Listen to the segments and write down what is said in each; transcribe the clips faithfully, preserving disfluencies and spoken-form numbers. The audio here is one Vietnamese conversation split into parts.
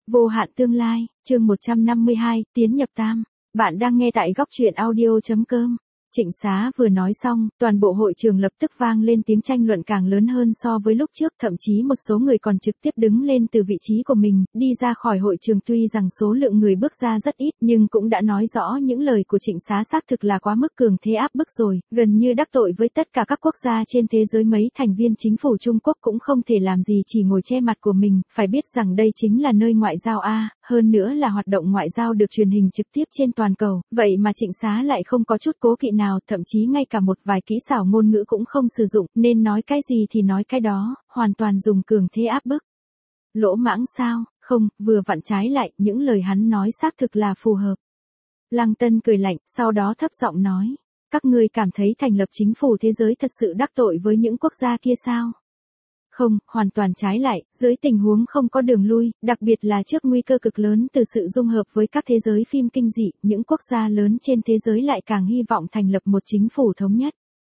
Vô hạn tương lai, chương một trăm năm mươi hai, tiến nhập tam. Bạn đang nghe tại góc truyện audio chấm com. Trịnh Xá vừa nói xong, toàn bộ hội trường lập tức vang lên tiếng tranh luận càng lớn hơn so với lúc trước, thậm chí một số người còn trực tiếp đứng lên từ vị trí của mình, đi ra khỏi hội trường. Tuy rằng số lượng người bước ra rất ít, nhưng cũng đã nói rõ những lời của Trịnh Xá xác thực là quá mức cường thế áp bức rồi, gần như đắc tội với tất cả các quốc gia trên thế giới. Mấy thành viên chính phủ Trung Quốc cũng không thể làm gì chỉ ngồi che mặt của mình, phải biết rằng đây chính là nơi ngoại giao A, hơn nữa là hoạt động ngoại giao được truyền hình trực tiếp trên toàn cầu, vậy mà Trịnh Xá lại không có chút cố kỵ nào, thậm chí ngay cả một vài kỹ xảo ngôn ngữ cũng không sử dụng, nên nói cái gì thì nói cái đó, hoàn toàn dùng cường thế áp bức. Lỗ mãng sao? Không, vừa vặn trái lại, những lời hắn nói xác thực là phù hợp. Lăng Tân cười lạnh, sau đó thấp giọng nói, các ngươi cảm thấy thành lập chính phủ thế giới thật sự đắc tội với những quốc gia kia sao? Không, hoàn toàn trái lại, dưới tình huống không có đường lui, đặc biệt là trước nguy cơ cực lớn từ sự dung hợp với các thế giới phim kinh dị, những quốc gia lớn trên thế giới lại càng hy vọng thành lập một chính phủ thống nhất.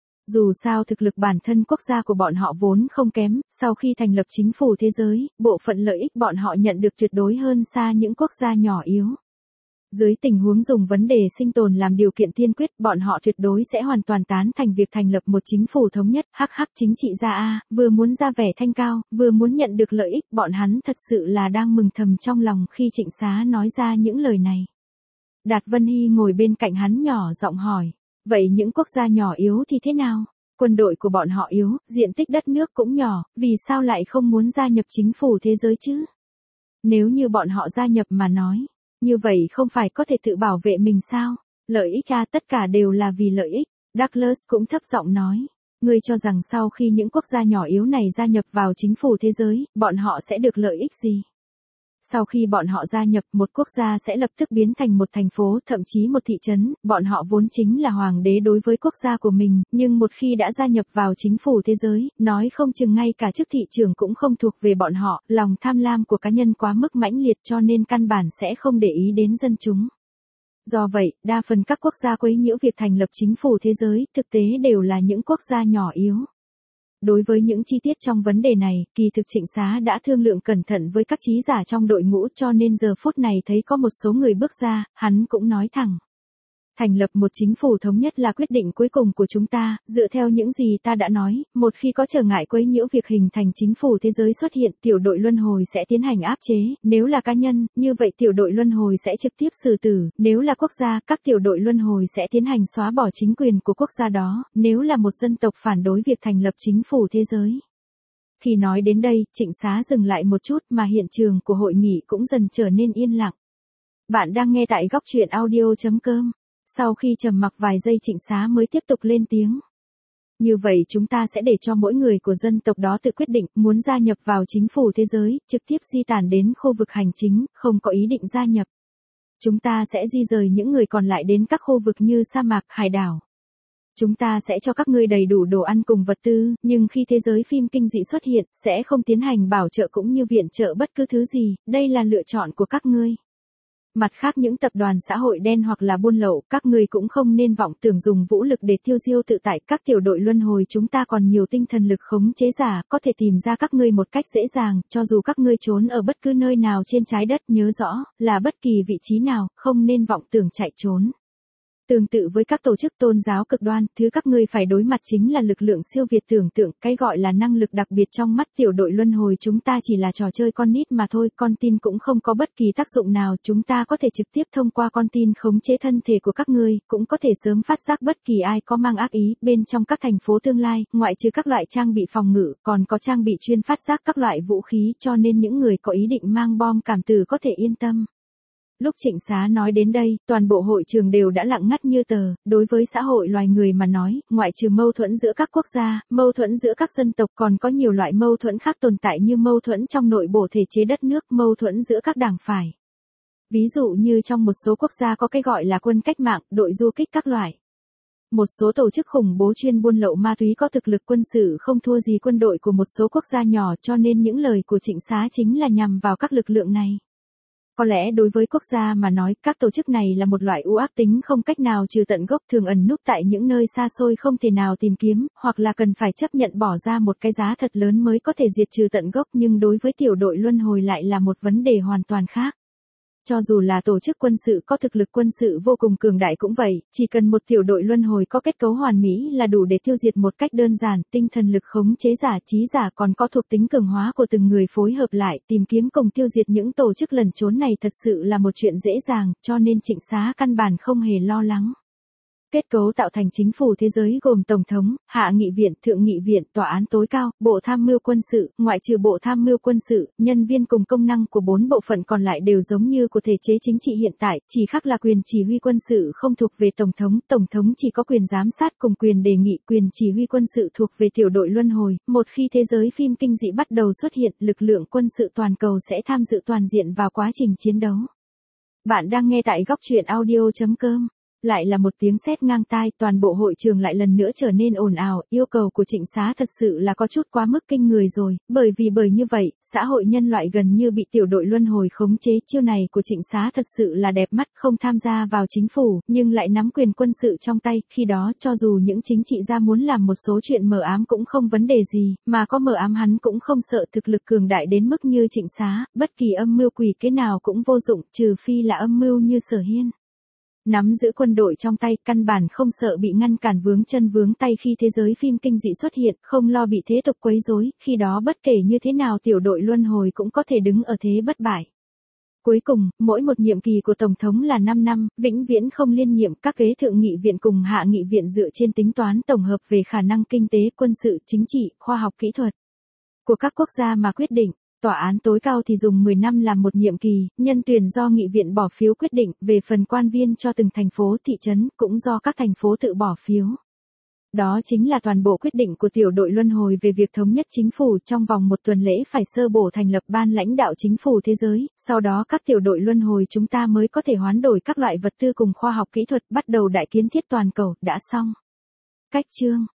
Dù sao thực lực bản thân quốc gia của bọn họ vốn không kém, sau khi thành lập chính phủ thế giới, bộ phận lợi ích bọn họ nhận được tuyệt đối hơn xa những quốc gia nhỏ yếu. Dưới tình huống dùng vấn đề sinh tồn làm điều kiện tiên quyết, bọn họ tuyệt đối sẽ hoàn toàn tán thành việc thành lập một chính phủ thống nhất. Hắc hắc, chính trị gia A, vừa muốn ra vẻ thanh cao, vừa muốn nhận được lợi ích, bọn hắn thật sự là đang mừng thầm trong lòng khi Trịnh Xá nói ra những lời này. Đạt Vân Hy ngồi bên cạnh hắn nhỏ giọng hỏi, vậy những quốc gia nhỏ yếu thì thế nào? Quân đội của bọn họ yếu, diện tích đất nước cũng nhỏ, vì sao lại không muốn gia nhập chính phủ thế giới chứ? Nếu như bọn họ gia nhập mà nói, như vậy không phải có thể tự bảo vệ mình sao? Lợi ích à, tất cả đều là vì lợi ích. Douglas cũng thấp giọng nói. Ngươi cho rằng sau khi những quốc gia nhỏ yếu này gia nhập vào chính phủ thế giới, bọn họ sẽ được lợi ích gì? Sau khi bọn họ gia nhập, một quốc gia sẽ lập tức biến thành một thành phố, thậm chí một thị trấn, bọn họ vốn chính là hoàng đế đối với quốc gia của mình, nhưng một khi đã gia nhập vào chính phủ thế giới, nói không chừng ngay cả chức thị trưởng cũng không thuộc về bọn họ, lòng tham lam của cá nhân quá mức mãnh liệt cho nên căn bản sẽ không để ý đến dân chúng. Do vậy, đa phần các quốc gia quấy nhiễu việc thành lập chính phủ thế giới, thực tế đều là những quốc gia nhỏ yếu. Đối với những chi tiết trong vấn đề này, kỳ thực Trịnh Xá đã thương lượng cẩn thận với các trí giả trong đội ngũ cho nên giờ phút này thấy có một số người bước ra, hắn cũng nói thẳng. Thành lập một chính phủ thống nhất là quyết định cuối cùng của chúng ta, dựa theo những gì ta đã nói, một khi có trở ngại quấy nhiễu việc hình thành chính phủ thế giới xuất hiện, tiểu đội luân hồi sẽ tiến hành áp chế, nếu là cá nhân, như vậy tiểu đội luân hồi sẽ trực tiếp xử tử, nếu là quốc gia, các tiểu đội luân hồi sẽ tiến hành xóa bỏ chính quyền của quốc gia đó, nếu là một dân tộc phản đối việc thành lập chính phủ thế giới. Khi nói đến đây, Trịnh Xá dừng lại một chút mà hiện trường của hội nghị cũng dần trở nên yên lặng. Bạn đang nghe tại góc truyện audio chấm com. Sau khi trầm mặc vài giây Trịnh Xá mới tiếp tục lên tiếng. Như vậy chúng ta sẽ để cho mỗi người của dân tộc đó tự quyết định muốn gia nhập vào chính phủ thế giới, trực tiếp di tản đến khu vực hành chính, không có ý định gia nhập. Chúng ta sẽ di rời những người còn lại đến các khu vực như sa mạc, hải đảo. Chúng ta sẽ cho các ngươi đầy đủ đồ ăn cùng vật tư, nhưng khi thế giới phim kinh dị xuất hiện, sẽ không tiến hành bảo trợ cũng như viện trợ bất cứ thứ gì, đây là lựa chọn của các ngươi. Mặt khác những tập đoàn xã hội đen hoặc là buôn lậu, các người cũng không nên vọng tưởng dùng vũ lực để tiêu diêu tự tại. Các tiểu đội luân hồi chúng ta còn nhiều tinh thần lực khống chế giả, có thể tìm ra các ngươi một cách dễ dàng, cho dù các ngươi trốn ở bất cứ nơi nào trên trái đất, nhớ rõ, là bất kỳ vị trí nào, không nên vọng tưởng chạy trốn. Tương tự với các tổ chức tôn giáo cực đoan, thứ các ngươi phải đối mặt chính là lực lượng siêu việt tưởng tượng, cái gọi là năng lực đặc biệt trong mắt tiểu đội luân hồi chúng ta chỉ là trò chơi con nít mà thôi, con tin cũng không có bất kỳ tác dụng nào, chúng ta có thể trực tiếp thông qua con tin khống chế thân thể của các ngươi, cũng có thể sớm phát giác bất kỳ ai có mang ác ý, bên trong các thành phố tương lai, ngoại trừ các loại trang bị phòng ngự, còn có trang bị chuyên phát giác các loại vũ khí, cho nên những người có ý định mang bom cảm tử có thể yên tâm. Lúc Trịnh Xá nói đến đây, toàn bộ hội trường đều đã lặng ngắt như tờ, đối với xã hội loài người mà nói, ngoại trừ mâu thuẫn giữa các quốc gia, mâu thuẫn giữa các dân tộc còn có nhiều loại mâu thuẫn khác tồn tại như mâu thuẫn trong nội bộ thể chế đất nước, mâu thuẫn giữa các đảng phải. Ví dụ như trong một số quốc gia có cái gọi là quân cách mạng, đội du kích các loại. Một số tổ chức khủng bố chuyên buôn lậu ma túy có thực lực quân sự không thua gì quân đội của một số quốc gia nhỏ cho nên những lời của Trịnh Xá chính là nhằm vào các lực lượng này. Có lẽ đối với quốc gia mà nói, các tổ chức này là một loại u ác tính không cách nào trừ tận gốc, thường ẩn núp tại những nơi xa xôi không thể nào tìm kiếm, hoặc là cần phải chấp nhận bỏ ra một cái giá thật lớn mới có thể diệt trừ tận gốc, nhưng đối với tiểu đội luân hồi lại là một vấn đề hoàn toàn khác. Cho dù là tổ chức quân sự có thực lực quân sự vô cùng cường đại cũng vậy, chỉ cần một tiểu đội luân hồi có kết cấu hoàn mỹ là đủ để tiêu diệt một cách đơn giản, tinh thần lực khống chế giả, trí giả còn có thuộc tính cường hóa của từng người phối hợp lại, tìm kiếm cùng tiêu diệt những tổ chức lẩn trốn này thật sự là một chuyện dễ dàng, cho nên Trịnh Xá căn bản không hề lo lắng. Kết cấu tạo thành chính phủ thế giới gồm Tổng thống, Hạ nghị viện, Thượng nghị viện, Tòa án tối cao, Bộ Tham mưu quân sự, ngoại trừ Bộ Tham mưu quân sự, nhân viên cùng công năng của bốn bộ phận còn lại đều giống như của thể chế chính trị hiện tại, chỉ khác là quyền chỉ huy quân sự không thuộc về Tổng thống, Tổng thống chỉ có quyền giám sát cùng quyền đề nghị, quyền chỉ huy quân sự thuộc về tiểu đội luân hồi. Một khi thế giới phim kinh dị bắt đầu xuất hiện, lực lượng quân sự toàn cầu sẽ tham dự toàn diện vào quá trình chiến đấu. Bạn đang nghe tại góc truyện audio chấm com. Lại là một tiếng sét ngang tai, toàn bộ hội trường lại lần nữa trở nên ồn ào, yêu cầu của Trịnh Xá thật sự là có chút quá mức kinh người rồi, bởi vì bởi như vậy, xã hội nhân loại gần như bị tiểu đội luân hồi khống chế, chiêu này của Trịnh Xá thật sự là đẹp mắt, không tham gia vào chính phủ, nhưng lại nắm quyền quân sự trong tay, khi đó cho dù những chính trị gia muốn làm một số chuyện mờ ám cũng không vấn đề gì, mà có mờ ám hắn cũng không sợ thực lực cường đại đến mức như Trịnh Xá, bất kỳ âm mưu quỷ kế nào cũng vô dụng, trừ phi là âm mưu như Sở Hiên. Nắm giữ quân đội trong tay, căn bản không sợ bị ngăn cản vướng chân vướng tay khi thế giới phim kinh dị xuất hiện, không lo bị thế tục quấy rối, khi đó bất kể như thế nào tiểu đội luân hồi cũng có thể đứng ở thế bất bại. Cuối cùng, mỗi một nhiệm kỳ của Tổng thống là năm năm, vĩnh viễn không liên nhiệm, các ghế Thượng nghị viện cùng Hạ nghị viện dựa trên tính toán tổng hợp về khả năng kinh tế, quân sự, chính trị, khoa học kỹ thuật của các quốc gia mà quyết định. Tòa án tối cao thì dùng mười năm làm một nhiệm kỳ, nhân tuyển do nghị viện bỏ phiếu quyết định, về phần quan viên cho từng thành phố, thị trấn, cũng do các thành phố tự bỏ phiếu. Đó chính là toàn bộ quyết định của tiểu đội luân hồi về việc thống nhất chính phủ, trong vòng một tuần lễ phải sơ bổ thành lập ban lãnh đạo chính phủ thế giới, sau đó các tiểu đội luân hồi chúng ta mới có thể hoán đổi các loại vật tư cùng khoa học kỹ thuật, bắt đầu đại kiến thiết toàn cầu, đã xong. Cách chương